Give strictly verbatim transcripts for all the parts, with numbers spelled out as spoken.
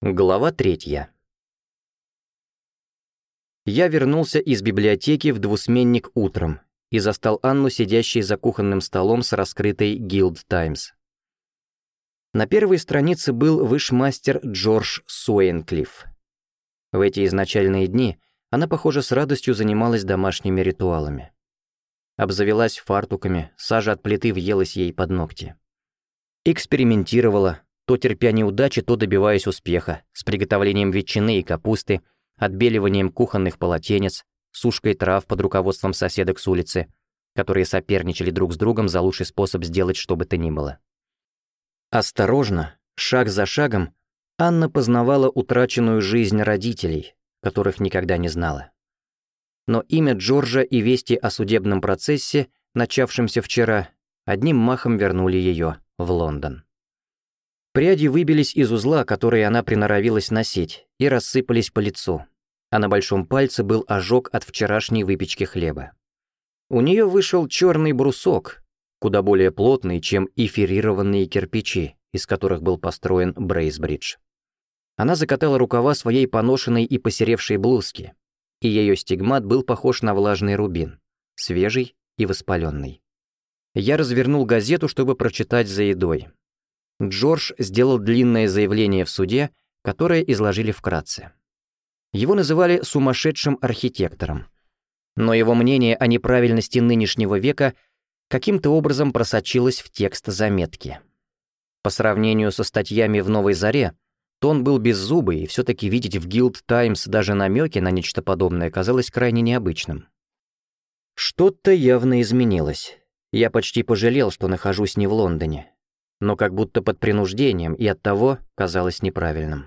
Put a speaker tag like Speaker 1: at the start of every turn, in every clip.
Speaker 1: Глава третья. Я вернулся из библиотеки в двусменник утром и застал Анну, сидящей за кухонным столом с раскрытой Guild Times. На первой странице был вышмастер Джордж Суэйнклифф. В эти изначальные дни она, похоже, с радостью занималась домашними ритуалами. Обзавелась фартуками, сажа от плиты въелась ей под ногти. Экспериментировала, то терпя неудачи, то добиваясь успеха, с приготовлением ветчины и капусты, отбеливанием кухонных полотенец, сушкой трав под руководством соседок с улицы, которые соперничали друг с другом за лучший способ сделать что бы то ни было. Осторожно, шаг за шагом, Анна познавала утраченную жизнь родителей, которых никогда не знала. Но имя Джорджа и вести о судебном процессе, начавшемся вчера, одним махом вернули ее в Лондон. Пряди выбились из узла, который она приноровилась носить, и рассыпались по лицу, а на большом пальце был ожог от вчерашней выпечки хлеба. У нее вышел черный брусок, куда более плотный, чем эфирированные кирпичи, из которых был построен Брейсбридж. Она закатала рукава своей поношенной и посеревшей блузки, и ее стигмат был похож на влажный рубин, свежий и воспаленный. Я развернул газету, чтобы прочитать за едой. Джордж сделал длинное заявление в суде, которое изложили вкратце. Его называли сумасшедшим архитектором, но его мнение о неправильности нынешнего века каким-то образом просочилось в текст заметки. По сравнению со статьями в «Новой заре», тон был беззубый, и все-таки видеть в Guild Times даже намеки на нечто подобное казалось крайне необычным. Что-то явно изменилось. Я почти пожалел, что нахожусь не в Лондоне, но как будто под принуждением, и оттого казалось неправильным.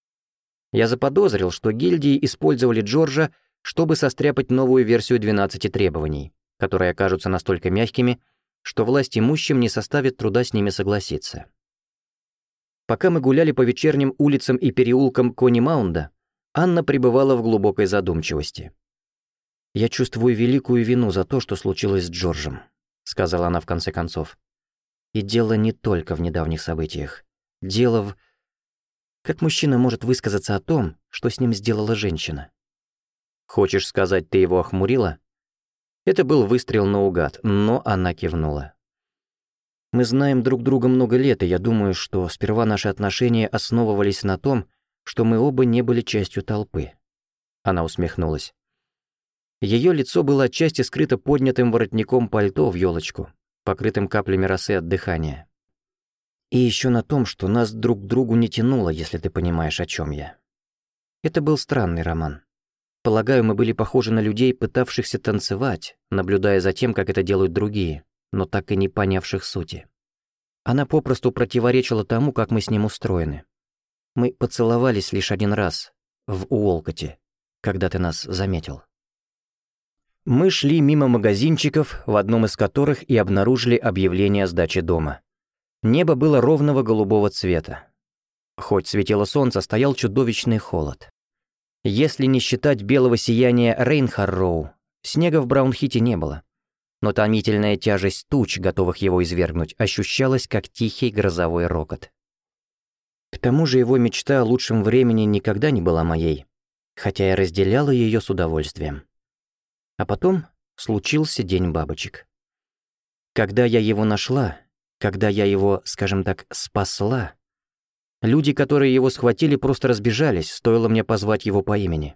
Speaker 1: Я заподозрил, что гильдии использовали Джорджа, чтобы состряпать новую версию двенадцати требований, которые окажутся настолько мягкими, что власть имущим не составит труда с ними согласиться. Пока мы гуляли по вечерним улицам и переулкам Конимаунда, Анна пребывала в глубокой задумчивости. «Я чувствую великую вину за то, что случилось с Джорджем», — сказала она в конце концов. «И дело не только в недавних событиях. Дело в... Как мужчина может высказаться о том, что с ним сделала женщина?» «Хочешь сказать, ты его охмурила?» Это был выстрел наугад, но она кивнула. «Мы знаем друг друга много лет, и я думаю, что сперва наши отношения основывались на том, что мы оба не были частью толпы». Она усмехнулась. Ее лицо было отчасти скрыто поднятым воротником пальто в ёлочку, покрытым каплями росы от дыхания. И еще на том, что нас друг к другу не тянуло, если ты понимаешь, о чем я. Это был странный роман. Полагаю, мы были похожи на людей, пытавшихся танцевать, наблюдая за тем, как это делают другие, но так и не понявших сути. Она попросту противоречила тому, как мы с ним устроены. Мы поцеловались лишь один раз, в Уолкотте, когда ты нас заметил. Мы шли мимо магазинчиков, в одном из которых и обнаружили объявление о сдаче дома. Небо было ровного голубого цвета. Хоть светило солнце, стоял чудовищный холод. Если не считать белого сияния Рейнхарроу, снега в Браунхите не было, но томительная тяжесть туч, готовых его извергнуть, ощущалась как тихий грозовой рокот. К тому же его мечта о лучшем времени никогда не была моей, хотя я разделяла ее с удовольствием. А потом случился день бабочек. Когда я его нашла, когда я его, скажем так, спасла, люди, которые его схватили, просто разбежались, стоило мне позвать его по имени.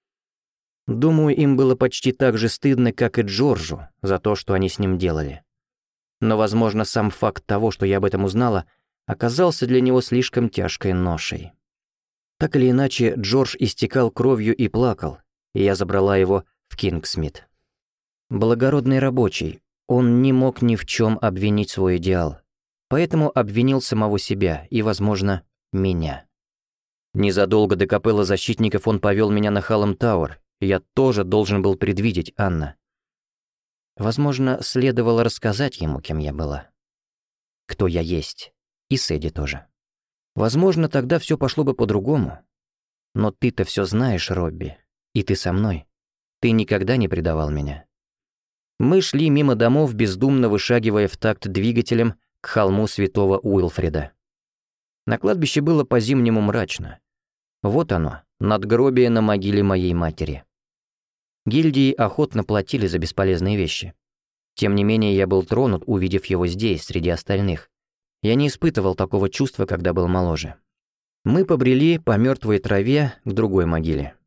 Speaker 1: Думаю, им было почти так же стыдно, как и Джорджу, за то, что они с ним делали. Но, возможно, сам факт того, что я об этом узнала, оказался для него слишком тяжкой ношей. Так или иначе, Джордж истекал кровью и плакал, и я забрала его в Кингсмит. Благородный рабочий, он не мог ни в чем обвинить свой идеал, поэтому обвинил самого себя и, возможно, меня. Незадолго до капеллы защитников он повел меня на Халлам-Тауэр, и я тоже должен был предвидеть Анна. Возможно, следовало рассказать ему, кем я была. Кто я есть, и Сэдди тоже. Возможно, тогда все пошло бы по-другому. Но ты-то все знаешь, Робби, и ты со мной. Ты никогда не предавал меня. Мы шли мимо домов, бездумно вышагивая в такт двигателем к холму святого Уилфрида. На кладбище было по-зимнему мрачно. Вот оно, надгробие на могиле моей матери. Гильдии охотно платили за бесполезные вещи. Тем не менее, я был тронут, увидев его здесь, среди остальных. Я не испытывал такого чувства, когда был моложе. Мы побрели по мертвой траве к другой могиле.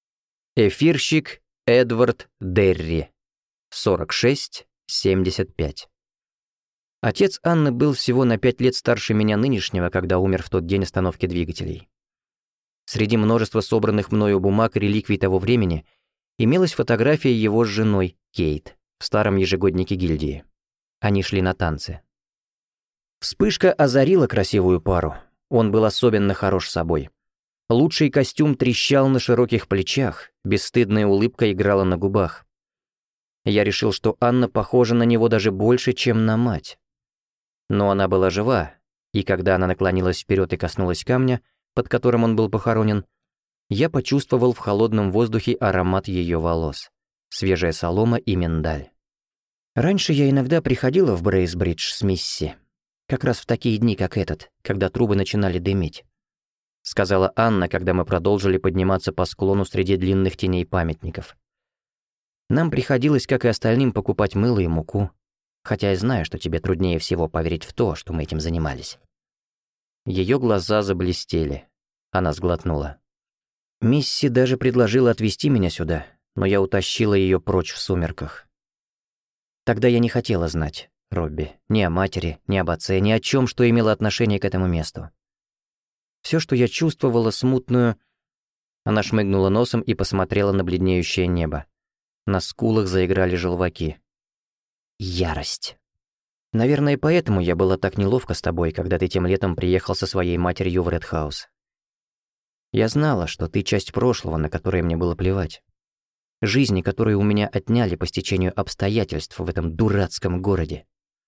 Speaker 1: Эфирщик Эдвард Дерри, сорок шесть семьдесят пять. Отец Анны был всего на пять лет старше меня нынешнего, когда умер в тот день остановки двигателей. Среди множества собранных мною бумаг и реликвий того времени имелась фотография его с женой, Кейт, в старом ежегоднике гильдии. Они шли на танцы. Вспышка озарила красивую пару. Он был особенно хорош собой. Лучший костюм трещал на широких плечах, бесстыдная улыбка играла на губах. Я решил, что Анна похожа на него даже больше, чем на мать. Но она была жива, и когда она наклонилась вперед и коснулась камня, под которым он был похоронен, я почувствовал в холодном воздухе аромат ее волос, свежая солома и миндаль. Раньше я иногда приходила в Брейсбридж с Мисси, как раз в такие дни, как этот, когда трубы начинали дымить, сказала Анна, когда мы продолжили подниматься по склону среди длинных теней памятников. Нам приходилось, как и остальным, покупать мыло и муку, хотя я знаю, что тебе труднее всего поверить в то, что мы этим занимались. Ее глаза заблестели. Она сглотнула. Мисси даже предложила отвезти меня сюда, но я утащила ее прочь в сумерках. Тогда я не хотела знать, Робби, ни о матери, ни об отце, ни о чем, что имело отношение к этому месту. Все, что я чувствовала, смутную... Она шмыгнула носом и посмотрела на бледнеющее небо. На скулах заиграли желваки. Ярость. Наверное, поэтому я была так неловко с тобой, когда ты тем летом приехал со своей матерью в Редхаус. Я знала, что ты часть прошлого, на которое мне было плевать. Жизни, которые у меня отняли по стечению обстоятельств в этом дурацком городе.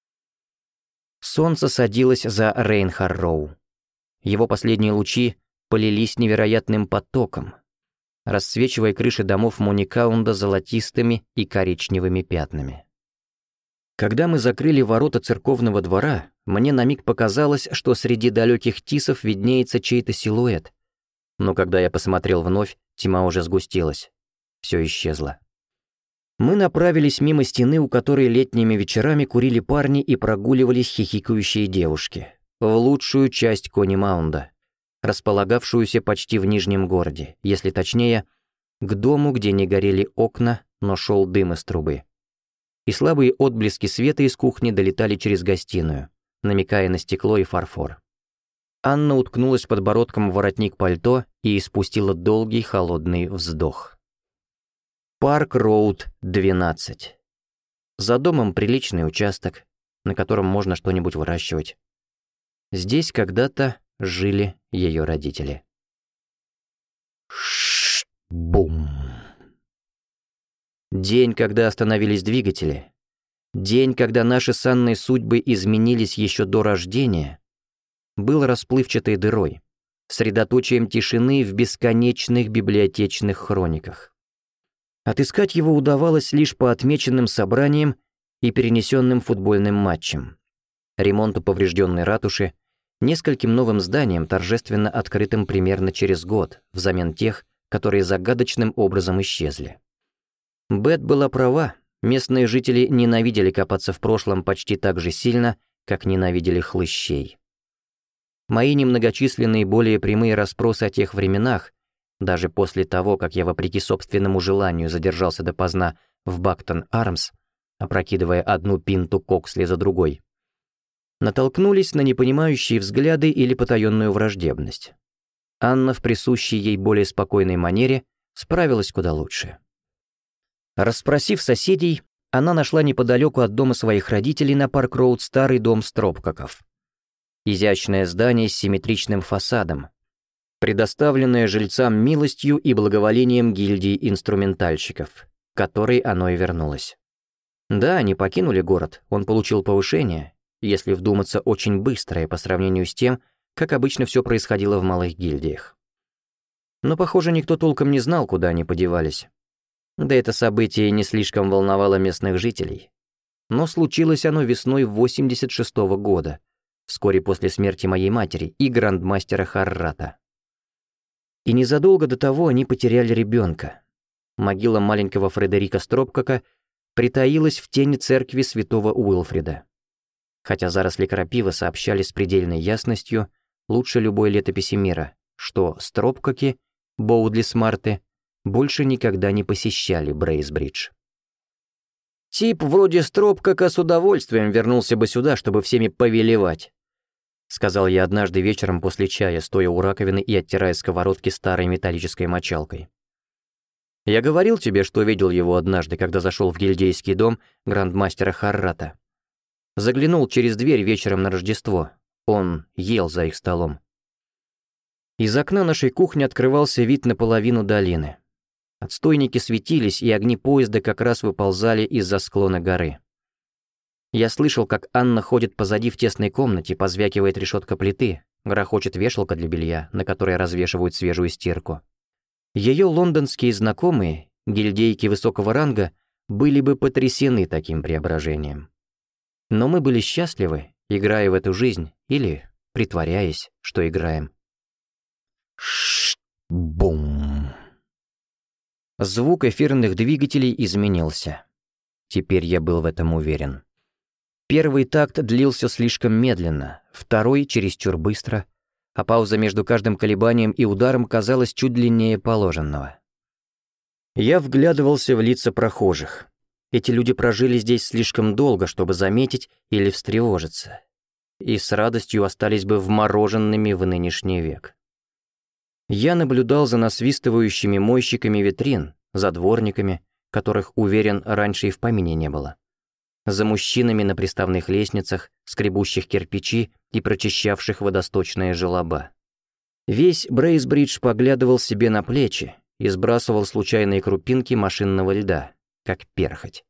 Speaker 1: Солнце садилось за Рейнхарроу. Его последние лучи полились невероятным потоком, расцвечивая крыши домов Моникаунда золотистыми и коричневыми пятнами. Когда мы закрыли ворота церковного двора, мне на миг показалось, что среди далеких тисов виднеется чей-то силуэт. Но когда я посмотрел вновь, тьма уже сгустилась. Все исчезло. Мы направились мимо стены, у которой летними вечерами курили парни и прогуливались хихикающие девушки, в лучшую часть Конимаунда, располагавшуюся почти в Нижнем городе, если точнее, к дому, где не горели окна, но шел дым из трубы. И слабые отблески света из кухни долетали через гостиную, намекая на стекло и фарфор. Анна уткнулась подбородком в воротник пальто и испустила долгий холодный вздох. Парк-Роуд, двенадцать. За домом приличный участок, на котором можно что-нибудь выращивать. Здесь когда-то жили ее родители. Ш-бум. День, когда остановились двигатели, день, когда наши с Анной судьбы изменились еще до рождения, был расплывчатой дырой, средоточием тишины в бесконечных библиотечных хрониках. Отыскать его удавалось лишь по отмеченным собраниям и перенесенным футбольным матчам, ремонту поврежденной ратуши, нескольким новым зданиям, торжественно открытым примерно через год, взамен тех, которые загадочным образом исчезли. Бет была права, местные жители ненавидели копаться в прошлом почти так же сильно, как ненавидели хлыщей. Мои немногочисленные более прямые расспросы о тех временах, даже после того, как я вопреки собственному желанию задержался допоздна в Бактон-Армс, опрокидывая одну пинту Коксли за другой, натолкнулись на непонимающие взгляды или потаенную враждебность. Анна в присущей ей более спокойной манере справилась куда лучше. Расспросив соседей, она нашла неподалеку от дома своих родителей на Парк-Роуд старый дом Стропкоков. Изящное здание с симметричным фасадом, предоставленное жильцам милостью и благоволением гильдии инструментальщиков, к которой оно и вернулось. Да, они покинули город, он получил повышение, если вдуматься, очень быстрое по сравнению с тем, как обычно все происходило в малых гильдиях. Но, похоже, никто толком не знал, куда они подевались. Да это событие не слишком волновало местных жителей. Но случилось оно весной восемьдесят шестого года, вскоре после смерти моей матери и грандмастера Харрата. И незадолго до того они потеряли ребенка. Могила маленького Фредерика Стропкока притаилась в тени церкви святого Уилфрида. Хотя заросли крапивы сообщали с предельной ясностью, лучше любой летописи мира, что Стропкоки, Боудли Смарты, больше никогда не посещали Брейсбридж. «Тип вроде Стропкока с удовольствием вернулся бы сюда, чтобы всеми повелевать», сказал я однажды вечером после чая, стоя у раковины и оттирая сковородки старой металлической мочалкой. «Я говорил тебе, что видел его однажды, когда зашел в гильдейский дом грандмастера Харрата. Заглянул через дверь вечером на Рождество. Он ел за их столом. Из окна нашей кухни открывался вид на половину долины. Отстойники светились, и огни поезда как раз выползали из-за склона горы. Я слышал, как Анна ходит позади в тесной комнате, позвякивает решетка плиты, грохочет вешалка для белья, на которой развешивают свежую стирку. Ее лондонские знакомые, гильдейки высокого ранга, были бы потрясены таким преображением. Но мы были счастливы, играя в эту жизнь, или притворяясь, что играем. Ш-бум. Звук эфирных двигателей изменился. Теперь я был в этом уверен. Первый такт длился слишком медленно, второй — чересчур быстро, а пауза между каждым колебанием и ударом казалась чуть длиннее положенного. Я вглядывался в лица прохожих. Эти люди прожили здесь слишком долго, чтобы заметить или встревожиться, и с радостью остались бы вмороженными в нынешний век. Я наблюдал за насвистывающими мойщиками витрин, за дворниками, которых, уверен, раньше и в помине не было, за мужчинами на приставных лестницах, скребущих кирпичи и прочищавших водосточные желоба. Весь Брейсбридж поглядывал себе на плечи и сбрасывал случайные крупинки машинного льда, как перхоть.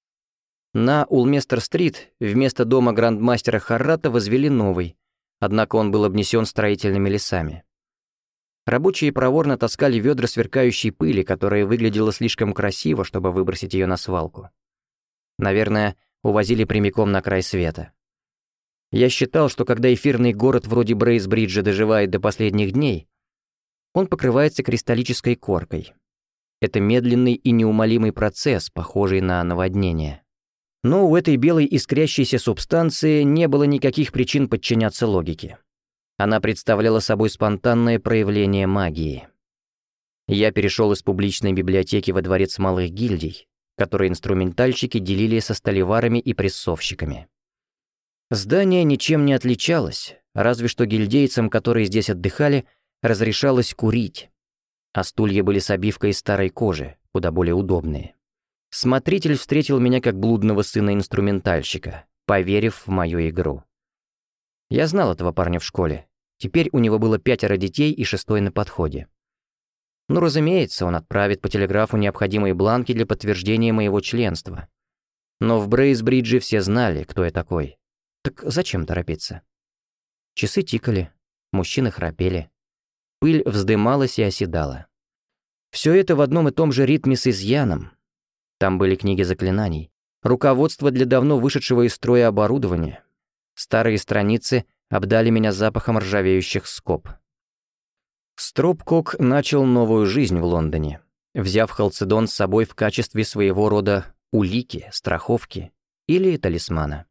Speaker 1: На Улместер-стрит вместо дома грандмастера Харрата возвели новый, однако он был обнесен строительными лесами. Рабочие проворно таскали ведра сверкающей пыли, которая выглядела слишком красиво, чтобы выбросить ее на свалку. Наверное, увозили прямиком на край света. Я считал, что когда эфирный город вроде Брейсбриджа доживает до последних дней, он покрывается кристаллической коркой. Это медленный и неумолимый процесс, похожий на наводнение. Но у этой белой искрящейся субстанции не было никаких причин подчиняться логике. Она представляла собой спонтанное проявление магии. Я перешел из публичной библиотеки во дворец малых гильдий, которые инструментальщики делили со столеварами и прессовщиками. Здание ничем не отличалось, разве что гильдейцам, которые здесь отдыхали, разрешалось курить, а стулья были с обивкой из старой кожи, куда более удобные. Смотритель встретил меня как блудного сына инструментальщика, поверив в мою игру. Я знал этого парня в школе. Теперь у него было пятеро детей и шестой на подходе. Ну, разумеется, он отправит по телеграфу необходимые бланки для подтверждения моего членства. Но в Брейсбридже все знали, кто я такой. Так зачем торопиться? Часы тикали, мужчины храпели. Пыль вздымалась и оседала. Все это в одном и том же ритме с изъяном. Там были книги заклинаний, руководство для давно вышедшего из строя оборудования. Старые страницы обдали меня запахом ржавеющих скоб. Стропкок начал новую жизнь в Лондоне, взяв халцедон с собой в качестве своего рода улики, страховки или талисмана.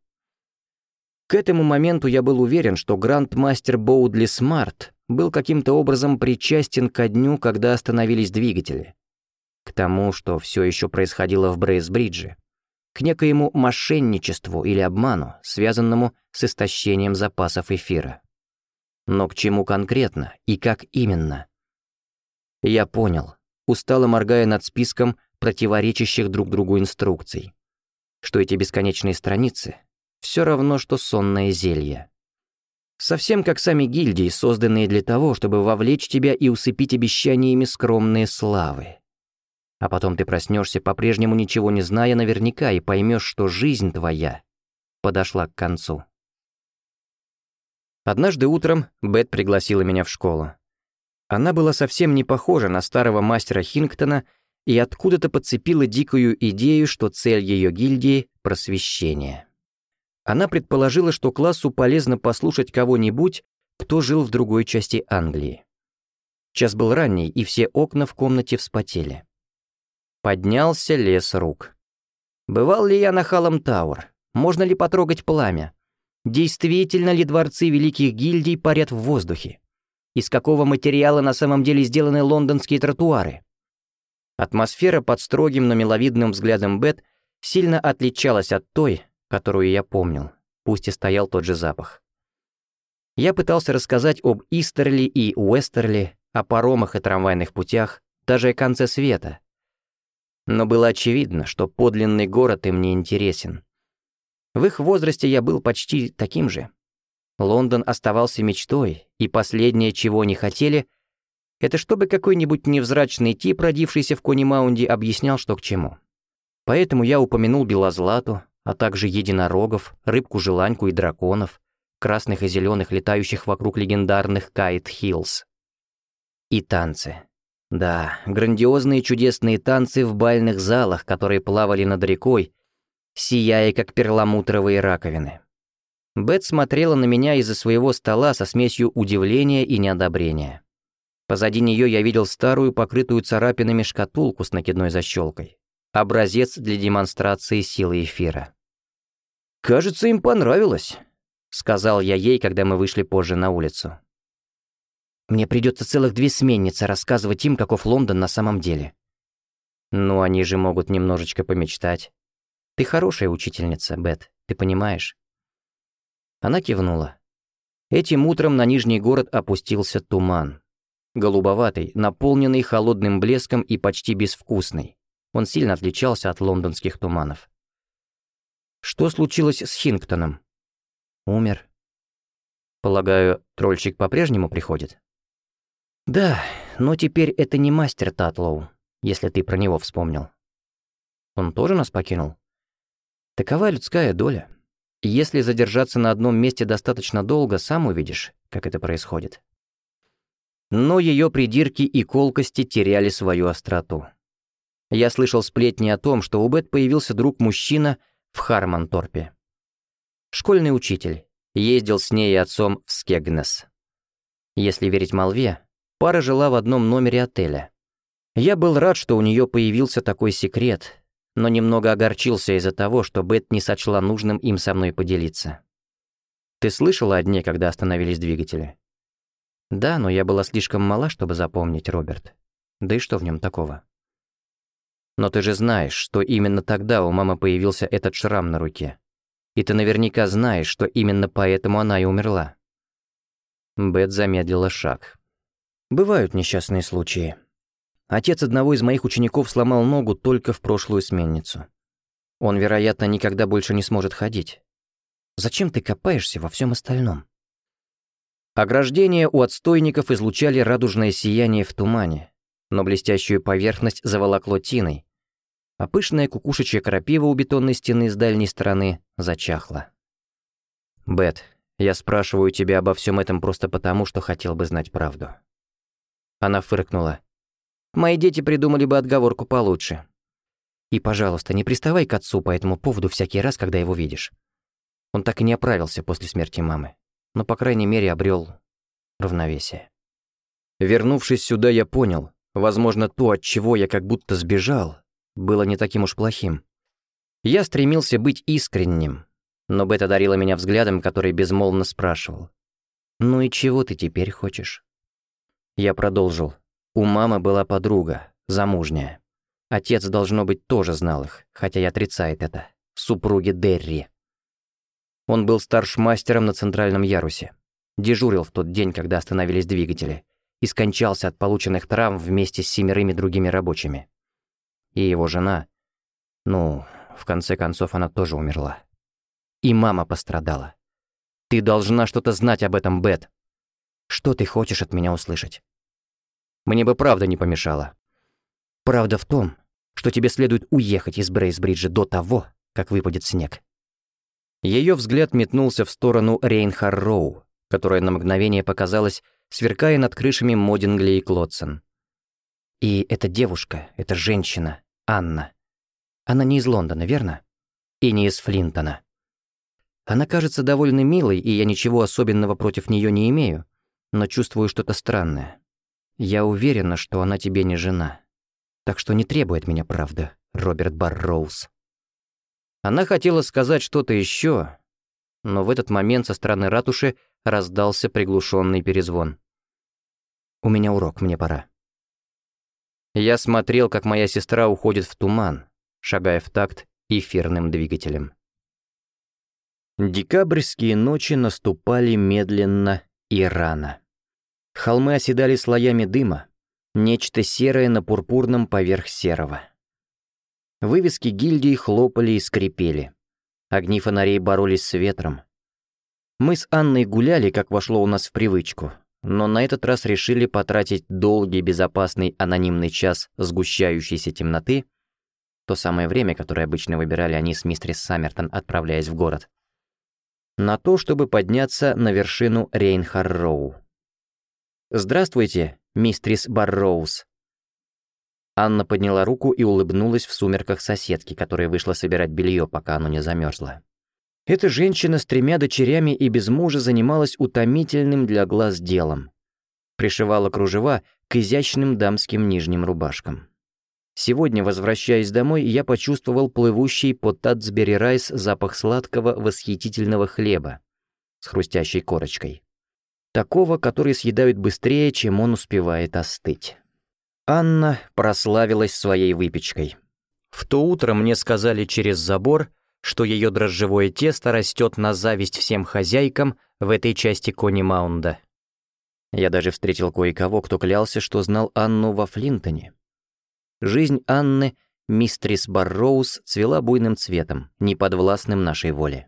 Speaker 1: К этому моменту я был уверен, что грандмастер Боудли Смарт был каким-то образом причастен ко дню, когда остановились двигатели, к тому, что все еще происходило в Брейсбридже, к некоему мошенничеству или обману, связанному с истощением запасов эфира. Но к чему конкретно и как именно? Я понял, устало моргая над списком противоречащих друг другу инструкций, что эти бесконечные страницы все равно, что сонное зелье. Совсем как сами гильдии, созданные для того, чтобы вовлечь тебя и усыпить обещаниями скромные славы. А потом ты проснешься, по-прежнему ничего не зная наверняка, и поймешь, что жизнь твоя подошла к концу. Однажды утром Бет пригласила меня в школу. Она была совсем не похожа на старого мастера Хингтона и откуда-то подцепила дикую идею, что цель ее гильдии — просвещение. Она предположила, что классу полезно послушать кого-нибудь, кто жил в другой части Англии. Час был ранний, и все окна в комнате вспотели. Поднялся лес рук. Бывал ли я на Халлам Тауэр? Можно ли потрогать пламя? Действительно ли дворцы великих гильдий парят в воздухе? Из какого материала на самом деле сделаны лондонские тротуары? Атмосфера под строгим, но миловидным взглядом Бет сильно отличалась от той, которую я помнил, пусть и стоял тот же запах. Я пытался рассказать об Истерли и Уэстерли, о паромах и трамвайных путях, даже о конце света. Но было очевидно, что подлинный город им не интересен. В их возрасте я был почти таким же. Лондон оставался мечтой, и последнее, чего они хотели, это чтобы какой-нибудь невзрачный тип, родившийся в Конимаунде, объяснял, что к чему. Поэтому я упомянул Белозлату, а также единорогов, рыбку-желаньку и драконов, красных и зеленых, летающих вокруг легендарных Кайт-Хиллз. И танцы. Да, грандиозные чудесные танцы в бальных залах, которые плавали над рекой, сияя как перламутровые раковины. Бет смотрела на меня из-за своего стола со смесью удивления и неодобрения. Позади нее я видел старую, покрытую царапинами шкатулку с накидной защелкой. Образец для демонстрации силы эфира. «Кажется, им понравилось», — сказал я ей, когда мы вышли позже на улицу. «Мне придется целых две сменницы рассказывать им, каков Лондон на самом деле». «Ну, они же могут немножечко помечтать. Ты хорошая учительница, Бет, ты понимаешь?» Она кивнула. Этим утром на Нижний город опустился туман. Голубоватый, наполненный холодным блеском и почти безвкусный. Он сильно отличался от лондонских туманов. «Что случилось с Хингтоном?» «Умер». «Полагаю, трольщик по-прежнему приходит?» «Да, но теперь это не мастер Татлоу, если ты про него вспомнил». «Он тоже нас покинул?» «Такова людская доля. Если задержаться на одном месте достаточно долго, сам увидишь, как это происходит». Но ее придирки и колкости теряли свою остроту. Я слышал сплетни о том, что у Бет появился друг-мужчина в Хармонторпе. Школьный учитель, ездил с ней и отцом в Скегнес. Если верить молве, пара жила в одном номере отеля. Я был рад, что у нее появился такой секрет, но немного огорчился из-за того, что Бет не сочла нужным им со мной поделиться. «Ты слышала о дне, когда остановились двигатели?» «Да, но я была слишком мала, чтобы запомнить, Роберт. Да и что в нем такого?» «Но ты же знаешь, что именно тогда у мамы появился этот шрам на руке. И ты наверняка знаешь, что именно поэтому она и умерла». Бет замедлила шаг. «Бывают несчастные случаи. Отец одного из моих учеников сломал ногу только в прошлую сменницу. Он, вероятно, никогда больше не сможет ходить. Зачем ты копаешься во всем остальном?» Ограждения у отстойников излучали радужное сияние в тумане, но блестящую поверхность заволокло тиной, а пышная кукушечья крапива у бетонной стены с дальней стороны зачахла. «Бет, я спрашиваю тебя обо всем этом просто потому, что хотел бы знать правду». Она фыркнула. «Мои дети придумали бы отговорку получше. И, пожалуйста, не приставай к отцу по этому поводу всякий раз, когда его видишь. Он так и не оправился после смерти мамы, но, по крайней мере, обрел равновесие». Вернувшись сюда, я понял, возможно, то, от чего я как будто сбежал, было не таким уж плохим. Я стремился быть искренним, но Бет одарила меня взглядом, который безмолвно спрашивал: «Ну и чего ты теперь хочешь?» Я продолжил. У мамы была подруга, замужняя. Отец, должно быть, тоже знал их, хотя и отрицает это. Супруги Дерри. Он был старшмастером на центральном ярусе. Дежурил в тот день, когда остановились двигатели, и скончался от полученных травм вместе с семерыми другими рабочими. И его жена... Ну, в конце концов, она тоже умерла. И мама пострадала. Ты должна что-то знать об этом, Бет. Что ты хочешь от меня услышать? Мне бы правда не помешало. Правда в том, что тебе следует уехать из Брейсбриджа до того, как выпадет снег. Ее взгляд метнулся в сторону Рейнхар-Роу, которая на мгновение показалась, сверкая над крышами Модингли и Клодсон. И эта девушка, эта женщина, Анна. Она не из Лондона, верно? И не из Флинтона. Она кажется довольно милой, и я ничего особенного против нее не имею, но чувствую что-то странное. «Я уверена, что она тебе не жена. Так что не требуй от меня правды, Роберт Барроуз». Она хотела сказать что-то еще, но в этот момент со стороны ратуши раздался приглушенный перезвон. «У меня урок, мне пора». Я смотрел, как моя сестра уходит в туман, шагая в такт эфирным двигателем. Декабрьские ночи наступали медленно и рано. Холмы оседали слоями дыма, нечто серое на пурпурном поверх серого. Вывески гильдии хлопали и скрипели. Огни фонарей боролись с ветром. Мы с Анной гуляли, как вошло у нас в привычку, но на этот раз решили потратить долгий, безопасный, анонимный час сгущающейся темноты, то самое время, которое обычно выбирали они с мистерис Саммертон, отправляясь в город, на то, чтобы подняться на вершину Рейнхарроу. «Здравствуйте, мистерис Барроуз». Анна подняла руку и улыбнулась в сумерках соседки, которая вышла собирать белье, пока оно не замерзло. Эта женщина с тремя дочерями и без мужа занималась утомительным для глаз делом. Пришивала кружева к изящным дамским нижним рубашкам. Сегодня, возвращаясь домой, я почувствовал плывущий по Татсбери Райс запах сладкого восхитительного хлеба с хрустящей корочкой. Такого, который съедают быстрее, чем он успевает остыть. Анна прославилась своей выпечкой. В то утро мне сказали через забор, что ее дрожжевое тесто растет на зависть всем хозяйкам в этой части Кони-Маунда. Я даже встретил кое-кого, кто клялся, что знал Анну во Флинтоне. Жизнь Анны, мистерис Барроуз, цвела буйным цветом, неподвластным нашей воле.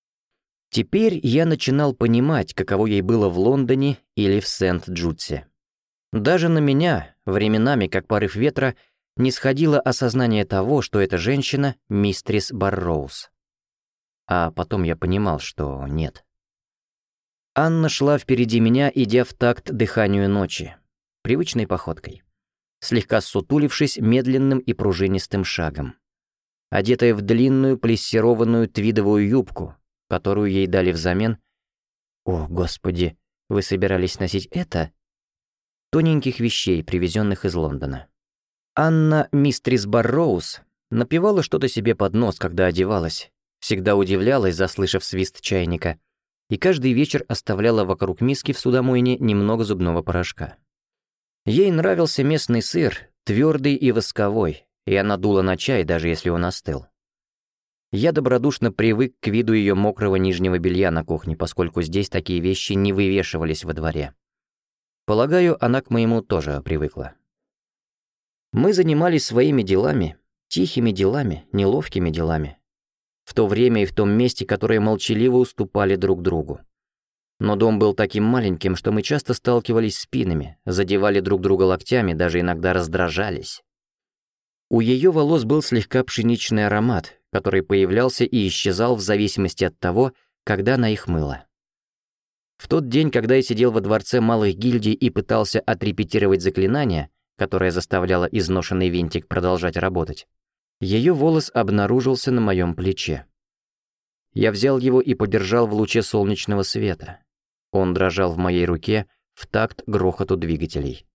Speaker 1: Теперь я начинал понимать, каково ей было в Лондоне или в Сент-Джудсе. Даже на меня, временами, как порыв ветра, не сходило осознание того, что эта женщина — мистерис Барроуз. А потом я понимал, что нет. Анна шла впереди меня, идя в такт дыханию ночи, привычной походкой, слегка ссутулившись медленным и пружинистым шагом, одетая в длинную плессированную твидовую юбку, которую ей дали взамен. О, Господи, вы собирались носить это? Тоненьких вещей, привезенных из Лондона. Анна, мистерис Барроуз, напевала что-то себе под нос, когда одевалась, всегда удивлялась, заслышав свист чайника, и каждый вечер оставляла вокруг миски в судомойне немного зубного порошка. Ей нравился местный сыр, твердый и восковой, и она дула на чай, даже если он остыл. Я добродушно привык к виду ее мокрого нижнего белья на кухне, поскольку здесь такие вещи не вывешивались во дворе. Полагаю, она к моему тоже привыкла. Мы занимались своими делами, тихими делами, неловкими делами, в то время и в том месте, которые молчаливо уступали друг другу. Но дом был таким маленьким, что мы часто сталкивались спинами, задевали друг друга локтями, даже иногда раздражались. У ее волос был слегка пшеничный аромат, который появлялся и исчезал в зависимости от того, когда она их мыла. В тот день, когда я сидел во дворце малых гильдий и пытался отрепетировать заклинание, которое заставляло изношенный винтик продолжать работать, ее волос обнаружился на моем плече. Я взял его и подержал в луче солнечного света. Он дрожал в моей руке в такт грохоту двигателей.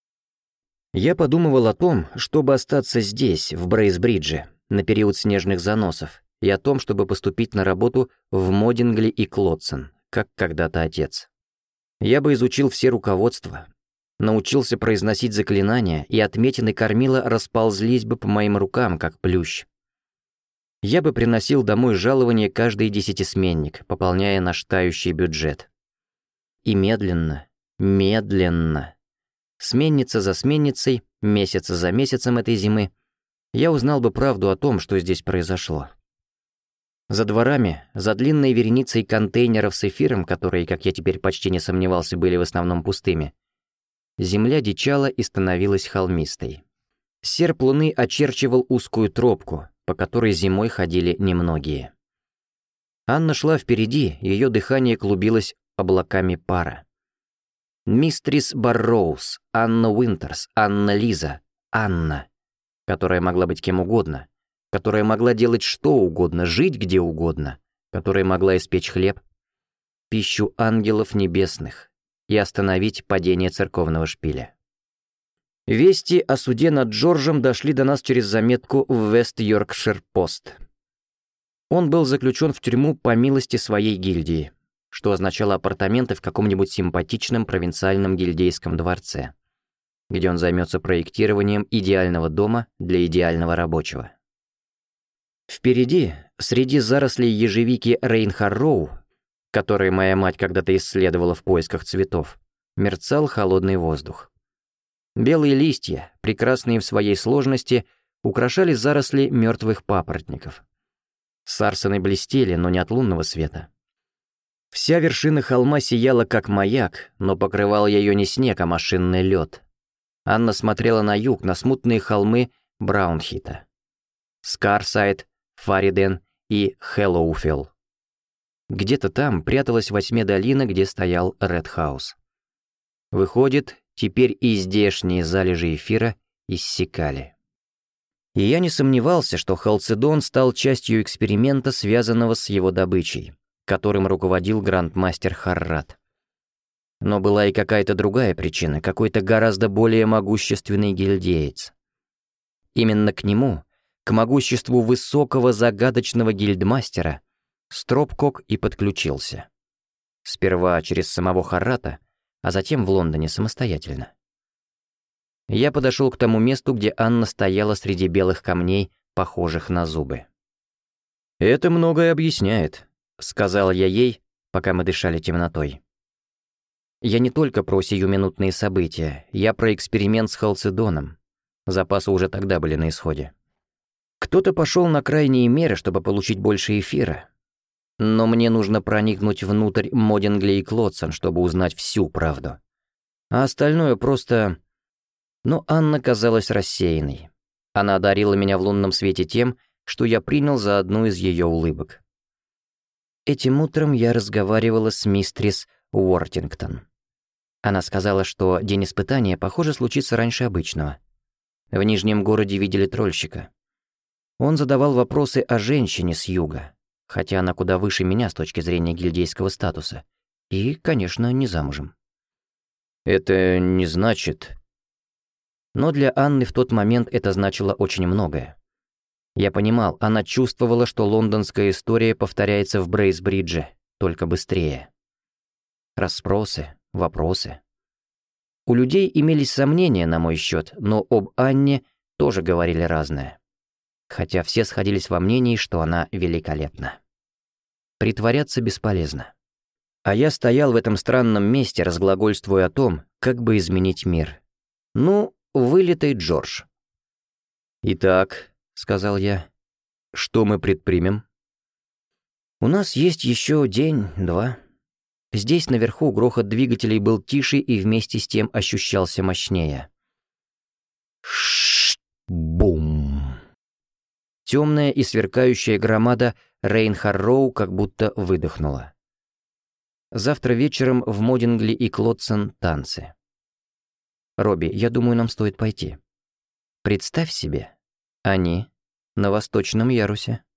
Speaker 1: Я подумывал о том, чтобы остаться здесь, в Брейсбридже, на период снежных заносов, и о том, чтобы поступить на работу в Модингли и Клодсон, как когда-то отец. Я бы изучил все руководства, научился произносить заклинания, и отметины кормила расползлись бы по моим рукам, как плющ. Я бы приносил домой жалование каждый десятисменник, пополняя наш тающий бюджет. И медленно, медленно, сменница за сменницей, месяц за месяцем этой зимы, я узнал бы правду о том, что здесь произошло. За дворами, за длинной вереницей контейнеров с эфиром, которые, как я теперь почти не сомневался, были в основном пустыми, земля дичала и становилась холмистой. Серп луны очерчивал узкую тропку, по которой зимой ходили немногие. Анна шла впереди, ее дыхание клубилось облаками пара. Мистерис Барроуз, Анна Уинтерс, Анна Лиза, Анна, которая могла быть кем угодно, которая могла делать что угодно, жить где угодно, которая могла испечь хлеб, пищу ангелов небесных и остановить падение церковного шпиля. Вести о суде над Джорджем дошли до нас через заметку в Вест-Йоркшир-Пост. Он был заключен в тюрьму по милости своей гильдии, что означало апартаменты в каком-нибудь симпатичном провинциальном гильдейском дворце, где он займется проектированием идеального дома для идеального рабочего. Впереди, среди зарослей ежевики Рейнхарроу, которые моя мать когда-то исследовала в поисках цветов, мерцал холодный воздух. Белые листья, прекрасные в своей сложности, украшали заросли мертвых папоротников. Сарсены блестели, но не от лунного света. Вся вершина холма сияла как маяк, но покрывал ее не снег, а машинный лед. Анна смотрела на юг, на смутные холмы Браунхита. Скарсайд, Фариден и Хэллоуфелл. Где-то там пряталась Восьмидолина, где стоял Редхаус. Выходит, теперь и здешние залежи эфира иссякали. И я не сомневался, что халцедон стал частью эксперимента, связанного с его добычей, которым руководил грандмастер Харрат. Но была и какая-то другая причина, какой-то гораздо более могущественный гильдеец. Именно к нему, к могуществу высокого загадочного гильдмастера, Стропкок и подключился. Сперва через самого Харрата, а затем в Лондоне самостоятельно. Я подошел к тому месту, где Анна стояла среди белых камней, похожих на зубы. «Это многое объясняет», — сказал я ей, пока мы дышали темнотой. Я не только про сиюминутные события, я про эксперимент с халцедоном. Запасы уже тогда были на исходе. Кто-то пошел на крайние меры, чтобы получить больше эфира. Но мне нужно проникнуть внутрь Модингли и Клодсон, чтобы узнать всю правду. А остальное просто... Но Анна казалась рассеянной. Она одарила меня в лунном свете тем, что я принял за одну из ее улыбок. Этим утром я разговаривала с мистрис Уортингтон. Она сказала, что день испытания, похоже, случится раньше обычного. В Нижнем городе видели трольщика. Он задавал вопросы о женщине с юга, хотя она куда выше меня с точки зрения гильдейского статуса. И, конечно, не замужем. Это не значит... Но для Анны в тот момент это значило очень многое. Я понимал, она чувствовала, что лондонская история повторяется в Брейсбридже, только быстрее. Расспросы, вопросы. У людей имелись сомнения на мой счет, но об Анне тоже говорили разное. Хотя все сходились во мнении, что она великолепна. Притворяться бесполезно. А я стоял в этом странном месте, разглагольствуя о том, как бы изменить мир. Ну, вылитый Джордж. «Итак», — сказал я, — «что мы предпримем?» «У нас есть еще день-два». Здесь наверху грохот двигателей был тише и вместе с тем ощущался мощнее. Ш-бум. Темная и сверкающая громада Рейнхарроу как будто выдохнула. Завтра вечером в Модингли и Клодсон танцы. Робби, я думаю, нам стоит пойти. Представь себе, они на восточном ярусе.